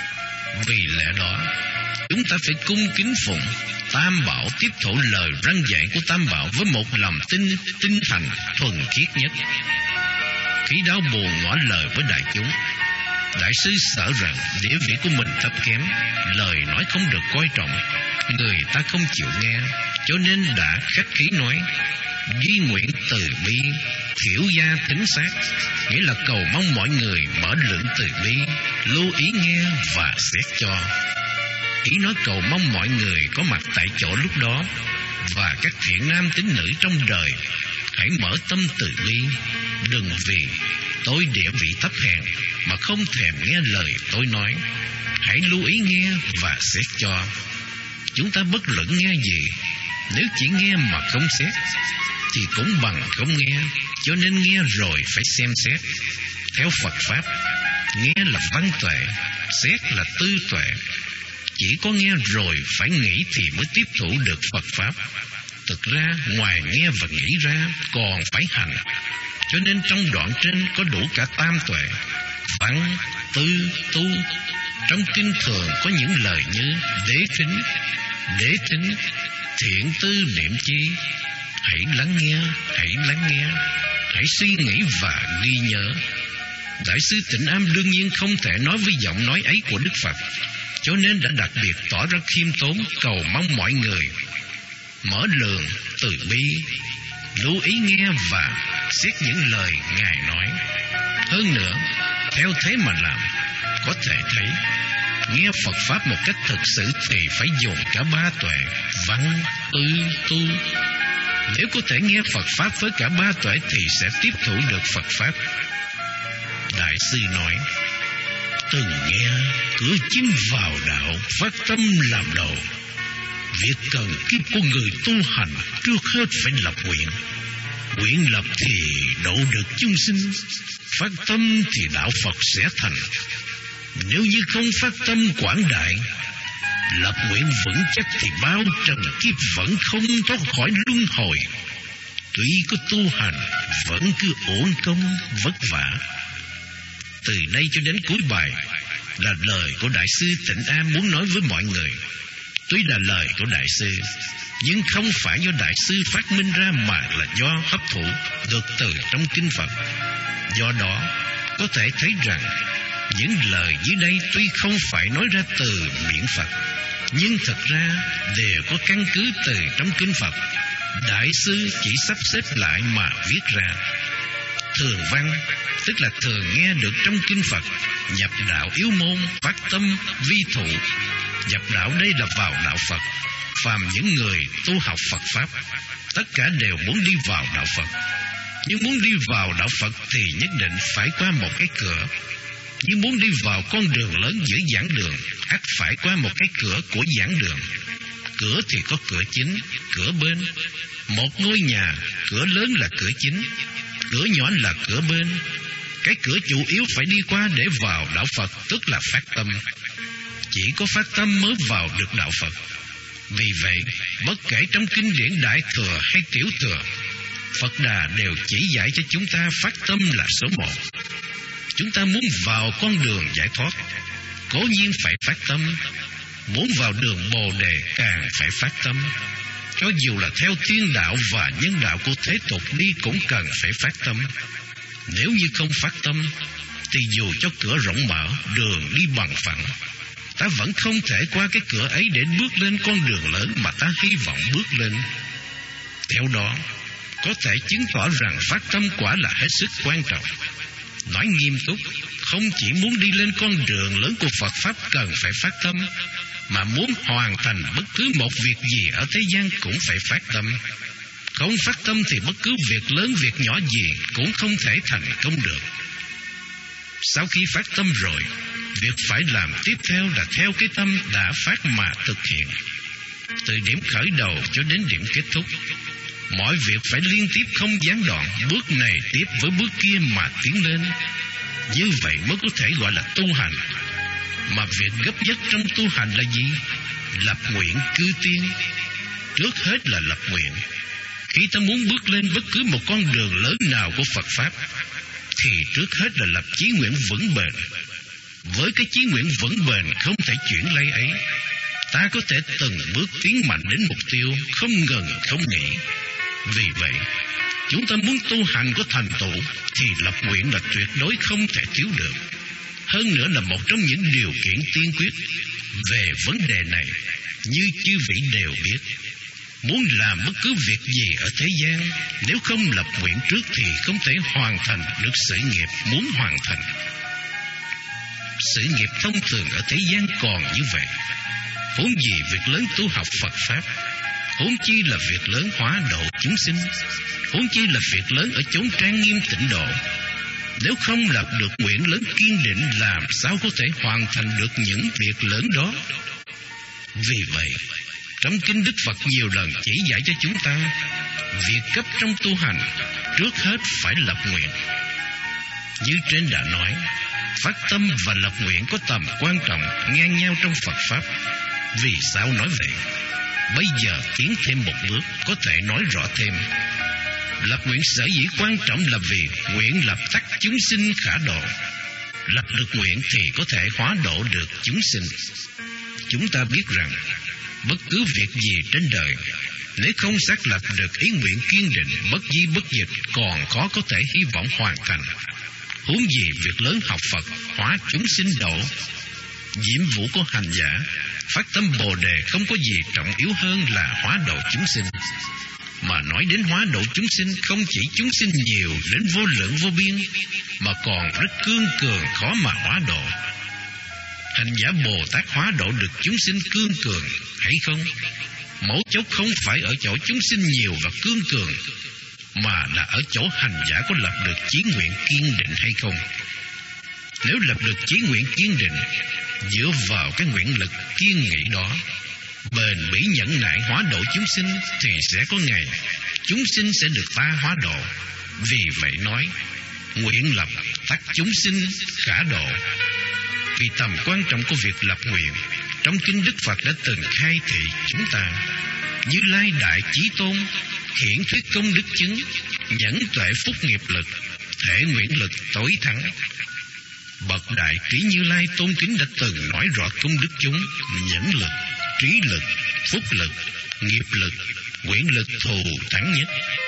Vì lẽ đó, chúng ta phải cung kính phụng Tam Bảo, tiếp thụ lời răn dạy của Tam Bảo với một lòng tin tinh thành thuần khiết nhất. Khi đau buồn ngỏ lời với đại chúng, đại sư sợ rằng địa vị của mình thấp kém, lời nói không được coi trọng, người ta không chịu nghe, cho nên đã khách khí nói: duy nguyện từ bi, thiểu gia thính sát, nghĩa là cầu mong mọi người mở lượng từ bi, lưu ý nghe và xét cho. Ý nói cầu mong mọi người có mặt tại chỗ lúc đó, và các thiện nam tín nữ trong đời hãy mở tâm từ bi, đừng vì tôi địa vị thấp hèn mà không thèm nghe lời tôi nói. Hãy lưu ý nghe và xét cho. Chúng ta bất luận nghe gì, nếu chỉ nghe mà không xét thì cũng bằng không nghe, cho nên nghe rồi phải xem xét. Theo Phật Pháp, nghe là văn tuệ, xét là tư tuệ. Chỉ có nghe rồi phải nghĩ thì mới tiếp thụ được Phật Pháp. Thực ra ngoài nghe và nghĩ ra còn phải hành. Cho nên trong đoạn trên có đủ cả tam tuệ, văn, tư, tu. Trong kinh thường có những lời như đế thính, đế thính, thiện tư niệm chi. Hãy lắng nghe, hãy lắng nghe, hãy suy nghĩ và ghi nhớ. Đại sư Tịnh Am đương nhiên không thể nói với giọng nói ấy của Đức Phật, cho nên đã đặc biệt tỏ ra khiêm tốn, cầu mong mọi người mở lượng từ bi, lưu ý nghe và xét những lời Ngài nói. Hơn nữa, theo thế mà làm, có thể thấy nghe Phật Pháp một cách thực sự thì phải dùng cả ba tuệ, văn, tư, tu. Nếu có thể nghe Phật Pháp với cả ba tuệ thì sẽ tiếp thụ được Phật Pháp. Đại sư nói: từng nghe cửa chính vào đạo, phát tâm làm đầu. Việc cần kiếp của người tu hành trước hết phải lập nguyện. Nguyện lập thì độ được chúng sinh, phát tâm thì đạo Phật sẽ thành. Nếu như không phát tâm quảng đại, lập nguyện vững chắc thì bao trần kiếp vẫn không thoát khỏi luân hồi. Tuy có tu hành vẫn cứ uổng công vất vả. Từ đây cho đến cuối bài là lời của Đại sư Tịnh Am muốn nói với mọi người. Tuy là lời của Đại sư, nhưng không phải do Đại sư phát minh ra mà là do hấp thụ được từ trong kinh Phật. Do đó, có thể thấy rằng những lời dưới đây tuy không phải nói ra từ miệng Phật, nhưng thật ra đều có căn cứ từ trong kinh Phật. Đại sư chỉ sắp xếp lại mà viết ra. Thường văn, tức là thường nghe được trong kinh Phật. Nhập đạo yếu môn, phát tâm vi thụ. Nhập đạo đây là vào đạo Phật. Phàm những người tu học Phật Pháp, tất cả đều muốn đi vào đạo Phật. Nhưng muốn đi vào đạo Phật thì nhất định phải qua một cái cửa. Nhưng muốn đi vào con đường lớn giữa giảng đường, ắt phải qua một cái cửa của giảng đường. Cửa thì có cửa chính, cửa bên. Một ngôi nhà, cửa lớn là cửa chính, cửa nhỏ là cửa bên. Cái cửa chủ yếu phải đi qua để vào đạo Phật, tức là phát tâm. Chỉ có phát tâm mới vào được đạo Phật. Vì vậy, bất kể trong kinh điển Đại Thừa hay Tiểu Thừa, Phật Đà đều chỉ dạy cho chúng ta phát tâm là số một. Chúng ta muốn vào con đường giải thoát, cố nhiên phải phát tâm. Muốn vào đường Bồ Đề càng phải phát tâm. cho dù là theo thiên đạo và nhân đạo của thế tục đi cũng cần phải phát tâm. Nếu như không phát tâm, thì dù cho cửa rộng mở, đường đi bằng phẳng, ta vẫn không thể qua cái cửa ấy để bước lên con đường lớn mà ta hy vọng bước lên. Theo đó, có thể chứng tỏ rằng phát tâm quả là hết sức quan trọng. Nói nghiêm túc, không chỉ muốn đi lên con đường lớn của Phật Pháp cần phải phát tâm, mà muốn hoàn thành bất cứ một việc gì ở thế gian cũng phải phát tâm. Không phát tâm thì bất cứ việc lớn việc nhỏ gì cũng không thể thành công được. Sau khi phát tâm rồi, việc phải làm tiếp theo là theo cái tâm đã phát mà thực hiện. Từ điểm khởi đầu cho đến điểm kết thúc, mọi việc phải liên tiếp không gián đoạn, bước này tiếp với bước kia mà tiến lên. Như vậy mới có thể gọi là tu hành. Mà việc gấp nhất trong tu hành là gì? Lập nguyện cư tiên. Trước hết là lập nguyện. Khi ta muốn bước lên bất cứ một con đường lớn nào của Phật Pháp, thì trước hết là lập chí nguyện vững bền. Với cái chí nguyện vững bền không thể chuyển lấy ấy, ta có thể từng bước tiến mạnh đến mục tiêu, không ngừng không nghỉ. Vì vậy, chúng ta muốn tu hành có thành tựu thì lập nguyện là tuyệt đối không thể thiếu được. Hơn nữa là một trong những điều kiện tiên quyết. Về vấn đề này, như chư vị đều biết, muốn làm bất cứ việc gì ở thế gian, nếu không lập nguyện trước thì không thể hoàn thành được sự nghiệp muốn hoàn thành. Sự nghiệp thông thường ở thế gian còn như vậy, huống gì việc lớn tu học Phật Pháp, huống chi là việc lớn hóa độ chúng sinh, huống chi là việc lớn ở chốn trang nghiêm tịnh độ. Nếu không lập được nguyện lớn kiên định, làm sao có thể hoàn thành được những việc lớn đó? Vì vậy, trong kinh Đức Phật nhiều lần chỉ dạy cho chúng ta, việc cấp trong tu hành trước hết phải lập nguyện. Như trên đã nói, phát tâm và lập nguyện có tầm quan trọng ngang nhau trong Phật Pháp. Vì sao nói vậy? Bây giờ tiến thêm một bước, có thể nói rõ thêm. Lập nguyện sở dĩ quan trọng là vì nguyện lập tắc chúng sinh khả độ. Lập được nguyện thì có thể hóa độ được chúng sinh. Chúng ta biết rằng bất cứ việc gì trên đời, nếu không xác lập được ý nguyện kiên định, bất di bất dịch, còn khó có thể hy vọng hoàn thành. Huống gì việc lớn học Phật, hóa chúng sinh độ. Nhiệm vụ của hành giả phát tâm Bồ đề không có gì trọng yếu hơn là hóa độ chúng sinh. Mà nói đến hóa độ chúng sinh, không chỉ chúng sinh nhiều đến vô lượng vô biên, mà còn rất cương cường, khó mà hóa độ. Hành giả Bồ Tát hóa độ được chúng sinh cương cường hay không? Mấu chốt không phải ở chỗ chúng sinh nhiều và cương cường, mà là ở chỗ hành giả có lập được chí nguyện kiên định hay không. Nếu lập được chí nguyện kiên định, dựa vào cái nguyện lực kiên nghị đó, bền bỉ nhẫn nại hóa độ chúng sinh, thì sẽ có ngày chúng sinh sẽ được ta hóa độ. Vì vậy nói, nguyện lập tắc chúng sinh khả độ. Vì tầm quan trọng của việc lập nguyện, trong kinh Đức Phật đã từng khai thị chúng ta. Như Lai Đại Chí Tôn hiển thuyết công đức chứng, nhẫn tuệ phúc nghiệp lực, thể nguyện lực tối thắng. Bậc Đại Trí Như Lai tôn kính đã từng nói rõ công đức chúng: nhẫn lực, trí lực, phúc lực, nghiệp lực, nguyện lực thù thắng nhất.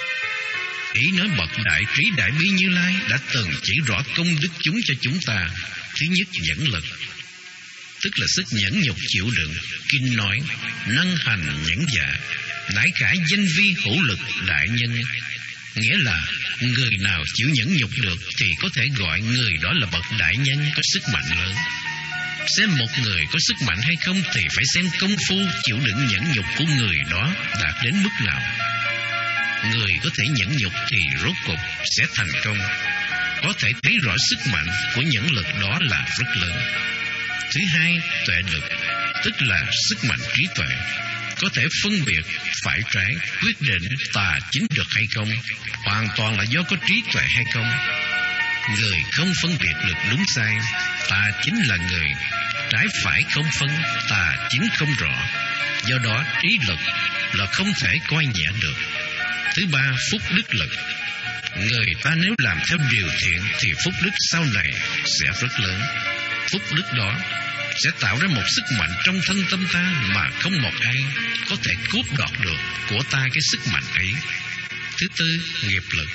Ý nói bậc Đại Trí Đại Bi Như Lai đã từng chỉ rõ công đức chúng cho chúng ta. Thứ nhất, nhẫn lực, tức là sức nhẫn nhục chịu đựng. Kinh nói: năng hành nhẫn dạ, nãi khả danh vi hữu lực đại nhân. Nghĩa là người nào chịu nhẫn nhục được thì có thể gọi người đó là bậc đại nhân có sức mạnh lớn. Xem một người có sức mạnh hay không thì phải xem công phu chịu đựng nhẫn nhục của người đó đạt đến mức nào. Người có thể nhẫn nhục thì rốt cục sẽ thành công. Có thể thấy rõ sức mạnh của nhẫn lực đó là rất lớn. Thứ hai, tuệ lực, tức là sức mạnh trí tuệ, có thể phân biệt phải trái, quyết định tà chính được hay không, hoàn toàn là do có trí tuệ hay không. Người không phân biệt được đúng sai, tà chính là người trái phải không phân, tà chính không rõ. Do đó trí lực là không thể coi nhẹ được. Thứ ba, phúc đức lực. Người ta nếu làm theo điều thiện thì phúc đức sau này sẽ rất lớn. Phúc đức đó sẽ tạo ra một sức mạnh trong thân tâm ta mà không một ai có thể cướp đoạt được của ta cái sức mạnh ấy. Thứ tư, nghiệp lực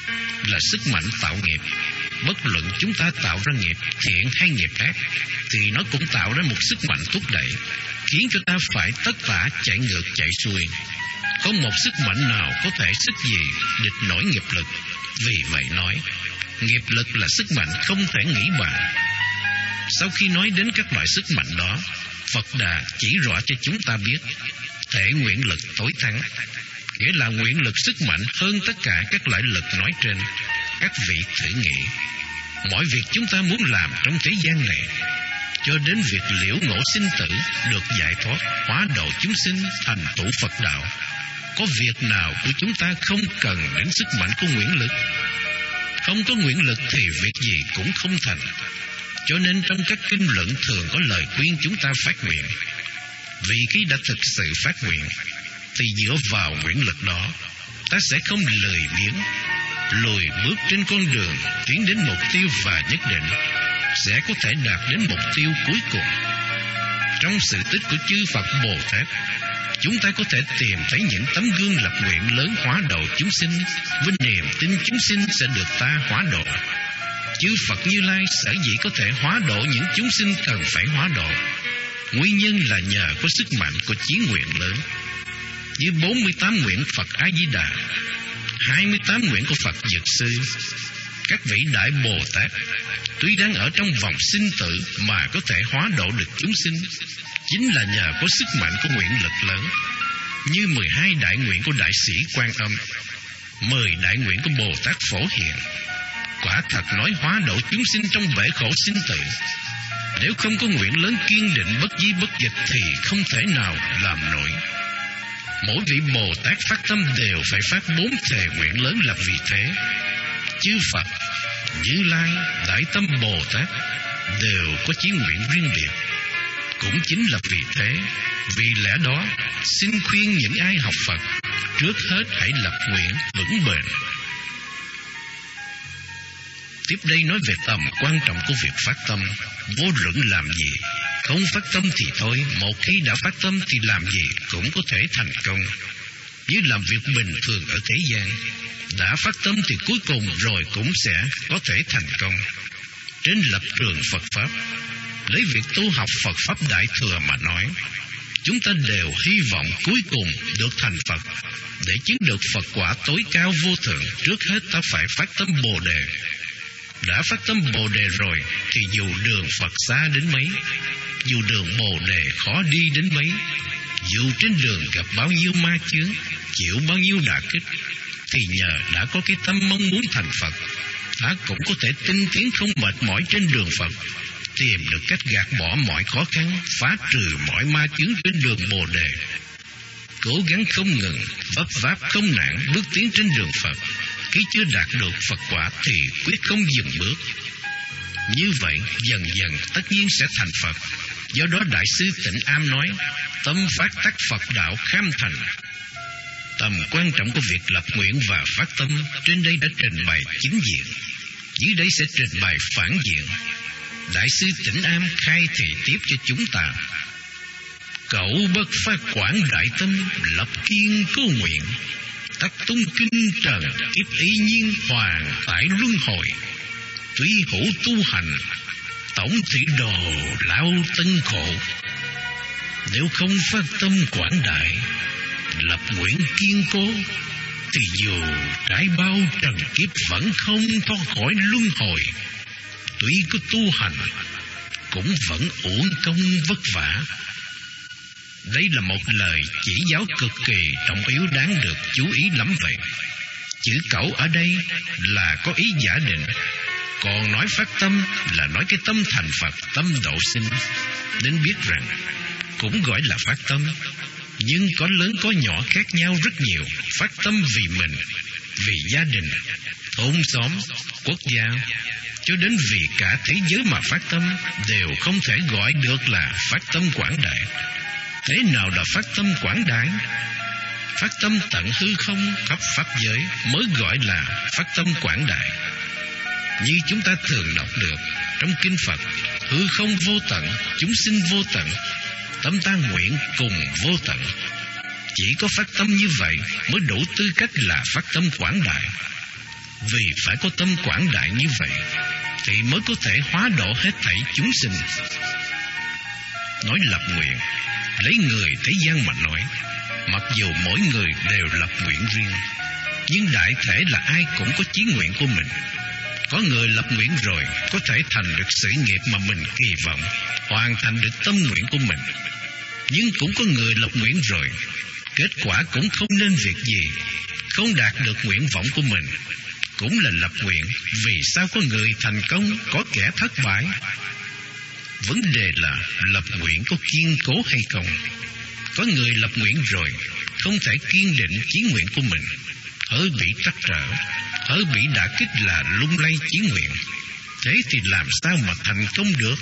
là sức mạnh tạo nghiệp. Bất luận chúng ta tạo ra nghiệp thiện hay nghiệp ác thì nó cũng tạo ra một sức mạnh thúc đẩy, khiến cho ta phải tất tả chạy ngược chạy xuôi. Không một sức mạnh nào có thể sức gì địch nổi nghiệp lực. Vì vậy nói, nghiệp lực là sức mạnh không thể nghĩ bàn. Sau khi nói đến các loại sức mạnh đó, Phật Đà chỉ rõ cho chúng ta biết thể nguyện lực tối thắng, nghĩa là nguyện lực sức mạnh hơn tất cả các loại lực nói trên. Các vị thử nghĩ, mọi việc chúng ta muốn làm trong thế gian này, cho đến việc liễu ngộ sinh tử, được giải thoát, hóa độ chúng sinh, thành tựu Phật đạo, có việc nào của chúng ta không cần đến sức mạnh của nguyện lực? Không có nguyện lực thì việc gì cũng không thành. Cho nên trong các kinh luận thường có lời khuyên chúng ta phát nguyện. Vì khi đã thực sự phát nguyện thì dựa vào nguyện lực đó, ta sẽ không lười biếng, lùi bước trên con đường tiến đến mục tiêu, và nhất định sẽ có thể đạt đến mục tiêu cuối cùng. Trong sự tích của chư Phật Bồ Tát, chúng ta có thể tìm thấy những tấm gương lập nguyện lớn hóa độ chúng sinh, với niềm tin chúng sinh sẽ được ta hóa độ. Chư Phật Như Lai sở dĩ có thể hóa độ những chúng sinh cần phải hóa độ, nguyên nhân là nhờ có sức mạnh của chí nguyện lớn. Như bốn mươi tám nguyện Phật A Di Đà, hai mươi tám nguyện của Phật Dược Sư, các vị đại Bồ Tát tuy đang ở trong vòng sinh tử mà có thể hóa độ được chúng sinh, chính là nhờ có sức mạnh của nguyện lực lớn. Như mười hai đại nguyện của Đại sĩ Quan Âm, mười đại nguyện của Bồ Tát Phổ Hiền, quả thật nói hóa độ chúng sinh trong bể khổ sinh tử. Nếu không có nguyện lớn kiên định bất di bất dịch thì không thể nào làm nổi. Mỗi vị Bồ Tát phát tâm đều phải phát bốn thề nguyện lớn là vì thế. Chư Phật, Như Lai, Đại Tâm Bồ Tát đều có chí nguyện riêng biệt. Cũng chính là vì thế, vì lẽ đó, xin khuyên những ai học Phật, trước hết hãy lập nguyện vững bền. Tiếp đây nói về tầm quan trọng của việc phát tâm. Vô luận làm gì, không phát tâm thì thôi, một khi đã phát tâm thì làm gì cũng có thể thành công. Như làm việc bình thường ở thế gian, đã phát tâm thì cuối cùng rồi cũng sẽ có thể thành công. Trên lập trường Phật Pháp, lấy việc tu học Phật Pháp Đại Thừa mà nói, chúng ta đều hy vọng cuối cùng được thành Phật. Để chứng được Phật quả tối cao vô thượng, trước hết ta phải phát tâm Bồ Đề. Đã phát tâm Bồ Đề rồi thì dù đường Phật xa đến mấy, dù đường Bồ Đề khó đi đến mấy, dù trên đường gặp bao nhiêu ma chướng, chịu bao nhiêu đả kích, thì nhờ đã có cái tâm mong muốn thành Phật, ta cũng có thể tinh tiến không mệt mỏi trên đường Phật, tìm được cách gạt bỏ mọi khó khăn, phá trừ mọi ma chướng trên đường Bồ Đề. Cố gắng không ngừng, vấp váp không nản, bước tiến trên đường Phật. Khi chưa đạt được Phật quả thì quyết không dừng bước. Như vậy dần dần tất nhiên sẽ thành Phật. Do đó Đại sư Tịnh Am nói, tâm phát tác Phật đạo kham thành. Tầm quan trọng của việc lập nguyện và phát tâm trên đây đã trình bày chính diện, dưới đây sẽ trình bày phản diện. Đại sư Tịnh Am khai thị tiếp cho chúng ta: cậu bất phát quảng đại tâm, lập kiên cố nguyện, tắc tung kinh trần, kiếp ý nhiên hoàn tại luân hồi. Tuy hữu tu hành, tổng thị đồ lao tân khổ. Nếu không phát tâm quảng đại, lập nguyện kiên cố, thì dù trải bao trần kiếp vẫn không thoát khỏi luân hồi. Tuy có tu hành, cũng vẫn uổng công vất vả. Đây là một lời chỉ giáo cực kỳ trọng yếu, đáng được chú ý lắm vậy. Chữ cậu ở đây là có ý giả định, còn nói phát tâm là nói cái tâm thành Phật, tâm độ sinh. Nên biết rằng cũng gọi là phát tâm, nhưng có lớn có nhỏ khác nhau rất nhiều. Phát tâm vì mình, vì gia đình, thôn xóm, quốc gia, cho đến vì cả thế giới mà phát tâm, đều không thể gọi được là phát tâm quảng đại. Thế nào là phát tâm quảng đại? Phát tâm tận hư không khắp pháp giới mới gọi là phát tâm quảng đại. Như chúng ta thường đọc được trong kinh Phật, hư không vô tận, chúng sinh vô tận, tâm ta nguyện cùng vô tận. Chỉ có phát tâm như vậy mới đủ tư cách là phát tâm quảng đại. Vì phải có tâm quảng đại như vậy thì mới có thể hóa độ hết thảy chúng sinh. Nói lập nguyện, lấy người thế gian mà nói, mặc dù mỗi người đều lập nguyện riêng, nhưng đại thể là ai cũng có chí nguyện của mình. Có người lập nguyện rồi có thể thành được sự nghiệp mà mình kỳ vọng, hoàn thành được tâm nguyện của mình. Nhưng cũng có người lập nguyện rồi, kết quả cũng không nên việc gì, không đạt được nguyện vọng của mình. Cũng là lập nguyện, vì sao có người thành công, có kẻ thất bại? Vấn đề là lập nguyện có kiên cố hay không? Có người lập nguyện rồi không thể kiên định chí nguyện của mình, hơi bị trắc trở, hơi bị đả kích là lung lay chí nguyện. Thế thì làm sao mà thành công được?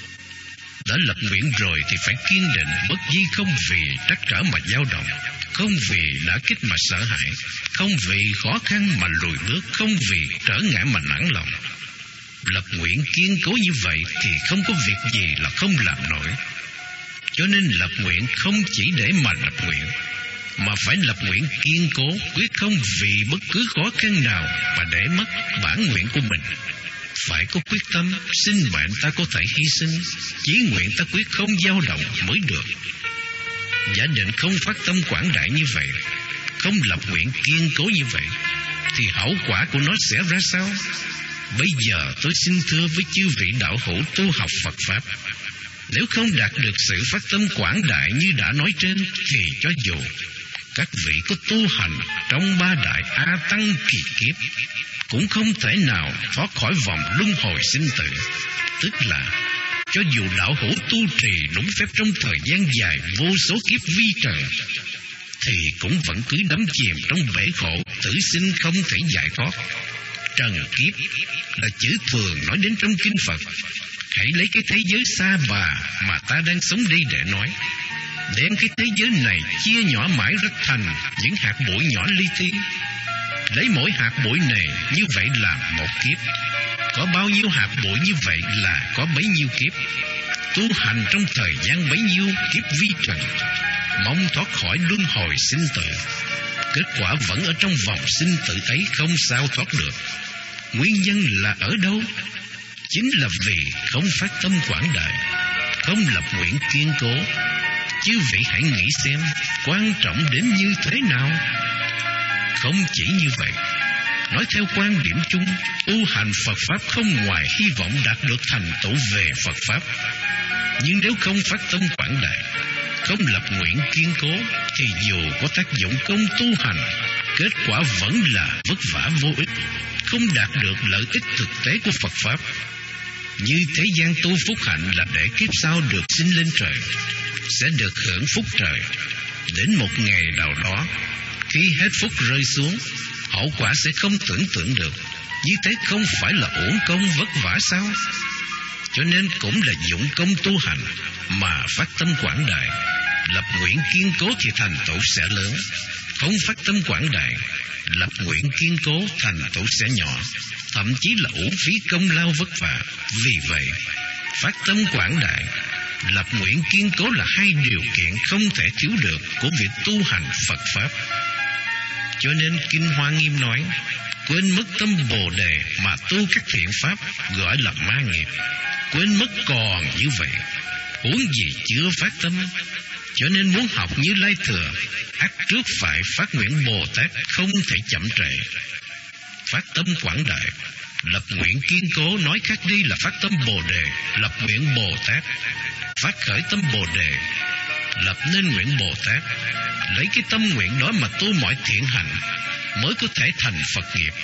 Đã lập nguyện rồi thì phải kiên định, bất di, không vì trắc trở mà dao động, không vì đả kích mà sợ hãi, không vì khó khăn mà lùi bước, không vì trở ngại mà nản lòng. Lập nguyện kiên cố như vậy thì không có việc gì là không làm nổi. Cho nên lập nguyện không chỉ để mà lập nguyện, mà phải lập nguyện kiên cố, quyết không vì bất cứ khó khăn nào mà để mất bản nguyện của mình. Phải có quyết tâm, sinh mệnh ta có thể hy sinh, chí nguyện ta quyết không dao động mới được. Giả định không phát tâm quảng đại như vậy, không lập nguyện kiên cố như vậy, thì hậu quả của nó sẽ ra sao? Bây giờ tôi xin thưa với chư vị đạo hữu tu học Phật Pháp, nếu không đạt được sự phát tâm quảng đại như đã nói trên, thì cho dù các vị có tu hành trong ba đại A Tăng kỳ kiếp, cũng không thể nào thoát khỏi vòng luân hồi sinh tử. Tức là cho dù đạo hữu tu trì đúng phép trong thời gian dài vô số kiếp vi trần, thì cũng vẫn cứ đắm chìm trong bể khổ tử sinh không thể giải thoát. Trần kiếp là chữ thường nói đến trong kinh Phật. Hãy lấy cái thế giới xa bà mà ta đang sống đây để nói, đem cái thế giới này chia nhỏ mãi rất thành những hạt bụi nhỏ li ti. Lấy mỗi hạt bụi này như vậy là một kiếp. Có bao nhiêu hạt bụi như vậy là có bấy nhiêu kiếp. Tu hành trong thời gian bấy nhiêu kiếp vi trần, mong thoát khỏi luân hồi sinh tử. Kết quả vẫn ở trong vòng sinh tử ấy không sao thoát được. Nguyên nhân là ở đâu? Chính là vì không phát tâm quảng đại, không lập nguyện kiên cố. Chư vị hãy nghĩ xem quan trọng đến như thế nào. Không chỉ như vậy, nói theo quan điểm chung, tu hành Phật Pháp không ngoài hy vọng đạt được thành tựu về Phật Pháp. Nhưng nếu không phát tâm quảng đại, không lập nguyện kiên cố, thì dù có tác dụng công tu hành, kết quả vẫn là vất vả vô ích, không đạt được lợi ích thực tế của Phật Pháp. Như thế gian tu phúc hạnh là để kiếp sau được sinh lên trời, sẽ được hưởng phúc trời. Đến một ngày nào đó, khi hết phúc rơi xuống, hậu quả sẽ không tưởng tượng được. Như thế không phải là uổng công vất vả sao? Cho nên cũng là dụng công tu hành mà phát tâm quảng đại, lập nguyện kiên cố thì thành tựu sẽ lớn. Không phát tâm quảng đại, lập nguyện kiên cố, thành tựu sẽ nhỏ, thậm chí là uổng phí công lao vất vả. Vì vậy, phát tâm quảng đại, lập nguyện kiên cố là hai điều kiện không thể thiếu được của việc tu hành Phật Pháp. Cho nên Kinh Hoa Nghiêm nói, quên mất tâm Bồ Đề mà tu các thiện pháp gọi là ma nghiệp. Quên mất còn như vậy, huống gì chưa phát tâm. Cho nên muốn học Như Lai Thừa, ắt trước phải phát nguyện Bồ Tát, không thể chậm trễ. Phát tâm quảng đại, lập nguyện kiên cố, nói khác đi là phát tâm Bồ Đề, lập nguyện Bồ Tát. Phát khởi tâm Bồ Đề, lập nên nguyện Bồ Tát. Lấy cái tâm nguyện đó mà tu mọi thiện hành, mới có thể thành Phật nghiệp.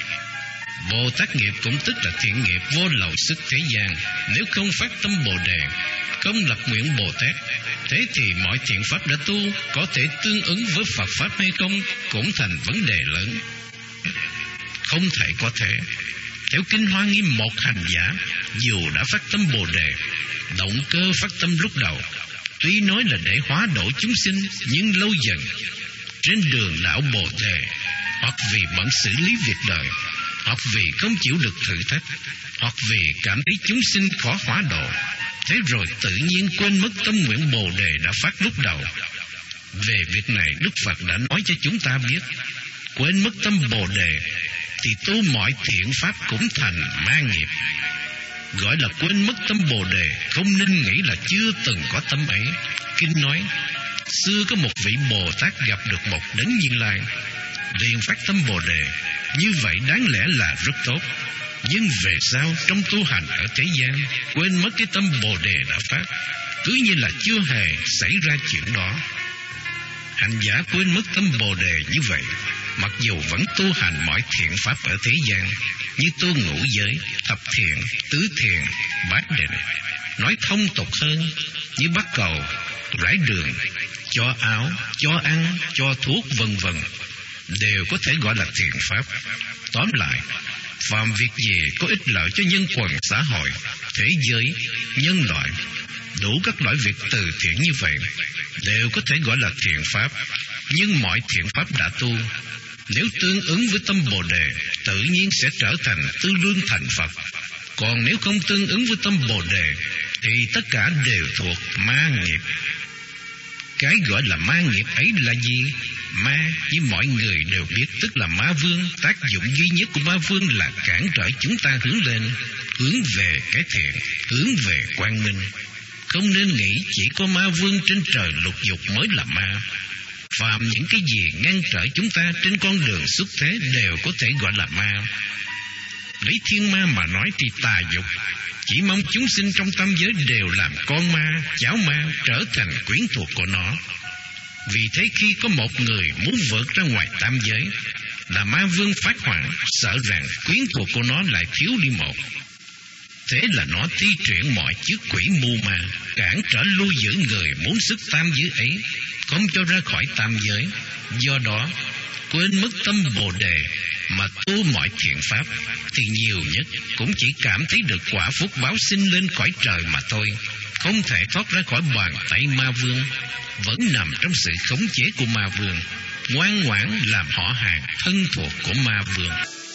Bồ Tát nghiệp cũng tức là thiện nghiệp vô lậu sức thế gian. Nếu không phát tâm Bồ Đề, không lập nguyện Bồ Tát, thế thì mọi thiện pháp đã tu có thể tương ứng với Phật Pháp hay không cũng thành vấn đề lớn. Không thể có thể. Theo Kinh Hoa Nghiêm, một hành giả dù đã phát tâm Bồ Đề, động cơ phát tâm lúc đầu tuy nói là để hóa độ chúng sinh, nhưng lâu dần trên đường đạo Bồ Đề, hoặc vì bận xử lý việc đời, hoặc vì không chịu được thử thách, hoặc vì cảm thấy chúng sinh khó hóa độ, thế rồi tự nhiên quên mất tâm nguyện Bồ Đề đã phát lúc đầu. Về việc này Đức Phật đã nói cho chúng ta biết, quên mất tâm Bồ Đề thì tu mọi thiện pháp cũng thành ma nghiệp. Gọi là quên mất tâm Bồ Đề, không nên nghĩ là chưa từng có tâm ấy. Kinh nói, xưa có một vị Bồ Tát gặp được một đấng Như Lai, liền phát tâm Bồ Đề. Như vậy đáng lẽ là rất tốt, nhưng về sau trong tu hành ở thế gian, quên mất cái tâm Bồ Đề đã phát, cứ như là chưa hề xảy ra chuyện đó. Hành giả quên mất tâm Bồ Đề như vậy, mặc dù vẫn tu hành mọi thiện pháp ở thế gian, như tu ngũ giới, thập thiện, tứ thiện, bát định. Nói thông tục hơn, như bắt cầu, rải đường, cho áo, cho ăn, cho thuốc, vân vân, đều có thể gọi là thiện pháp. Tóm lại, phàm việc gì có ích lợi cho nhân quần xã hội, thế giới, nhân loại, đủ các loại việc từ thiện như vậy, đều có thể gọi là thiện pháp. Nhưng mọi thiện pháp đã tu, nếu tương ứng với tâm Bồ Đề, tự nhiên sẽ trở thành tư lương thành Phật. Còn nếu không tương ứng với tâm Bồ Đề, thì tất cả đều thuộc ma nghiệp. Cái gọi là ma nghiệp ấy là gì? Ma, như mọi người đều biết, tức là ma vương. Tác dụng duy nhất của ma vương là cản trở chúng ta hướng lên, hướng về cái thiện, hướng về quang minh. Không nên nghĩ chỉ có ma vương trên trời lục dục mới là ma. Phạm những cái gì ngăn trở chúng ta trên con đường xuất thế đều có thể gọi là ma. Lấy thiên ma mà nói thì tà dục, chỉ mong chúng sinh trong tam giới đều làm con ma, cháu ma, trở thành quyến thuộc của nó. Vì thế khi có một người muốn vượt ra ngoài tam giới, là ma vương phát hoảng, sợ rằng quyến thuộc của nó lại thiếu đi một. Thế là nó thi triển mọi chiếc quỷ mưu ma, cản trở lui giữ người muốn xuất tam giới ấy, không cho ra khỏi tam giới. Do đó, quên mất tâm Bồ Đề mà tu mọi thiện pháp, thì nhiều nhất cũng chỉ cảm thấy được quả phúc báo sinh lên cõi trời mà thôi, không thể thoát ra khỏi bàn tay ma vương, vẫn nằm trong sự khống chế của ma vương, ngoan ngoãn làm họ hàng thân thuộc của ma vương.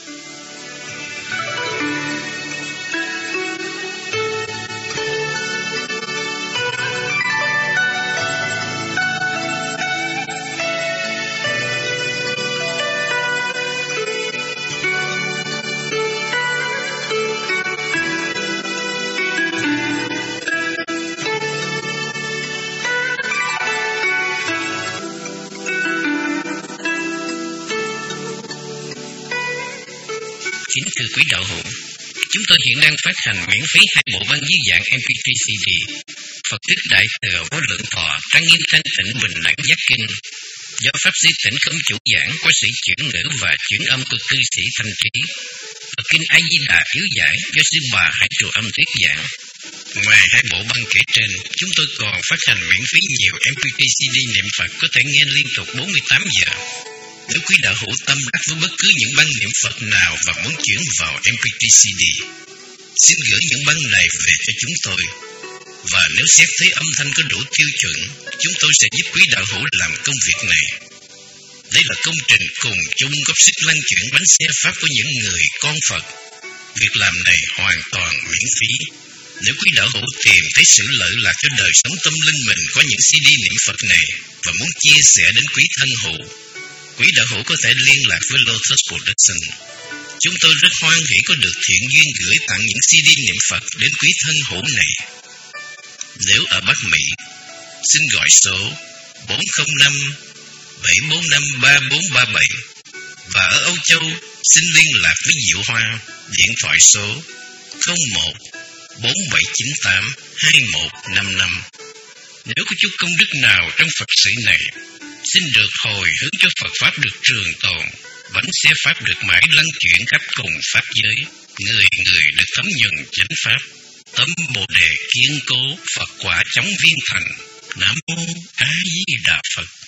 Kính thưa quý đạo hữu, chúng tôi hiện đang phát hành miễn phí hai bộ băng dưới dạng em pê ba xê đê, Phật Tích Đại Thừa Vô Lượng Thọ Trang Nghiêm Thanh Tịnh Bình Đẳng Giác Kinh, do Pháp Sư Tỉnh Không chủ giảng, qua sĩ chuyển ngữ và chuyển âm của cư sĩ Thanh Trí, và Kinh A Di Đà yếu giải do sư Bà Hải Trụ Âm thuyết giảng. Ngoài hai bộ băng kể trên, chúng tôi còn phát hành miễn phí nhiều em pê ba xê đê niệm Phật có thể nghe liên tục bốn mươi tám giờ. Nếu quý đạo hữu tâm đắc với bất cứ những băng niệm Phật nào và muốn chuyển vào em pê ba xê đê, xin gửi những băng này về cho chúng tôi. Và nếu xét thấy âm thanh có đủ tiêu chuẩn, chúng tôi sẽ giúp quý đạo hữu làm công việc này. Đây là công trình cùng chung góp sức lăn chuyển bánh xe Pháp của những người con Phật. Việc làm này hoàn toàn miễn phí. Nếu quý đạo hữu tìm thấy sự lợi lạc cho đời sống tâm linh mình qua những xê đê niệm Phật này và muốn chia sẻ đến quý thân hữu, quý đạo hữu có thể liên lạc với Lotus Production. Chúng tôi rất hoan hỉ có được thiện duyên gửi tặng những xê đê niệm Phật đến quý thân hữu này. Nếu ở Bắc Mỹ, xin gọi số bốn không năm bảy bốn năm ba bốn ba bảy, và ở Âu Châu xin liên lạc với Diệu Hoa, điện thoại số không một bốn bảy chín tám hai một năm năm. Nếu có chút công đức nào trong Phật sự này, xin được hồi hướng cho Phật Pháp được trường tồn, bánh xe Pháp được mãi lăn chuyển khắp cùng Pháp giới, người người được thấm nhuần chánh Pháp, tâm Bồ Đề kiên cố, Phật quả chóng viên thành. Nam mô A Di Đà Phật.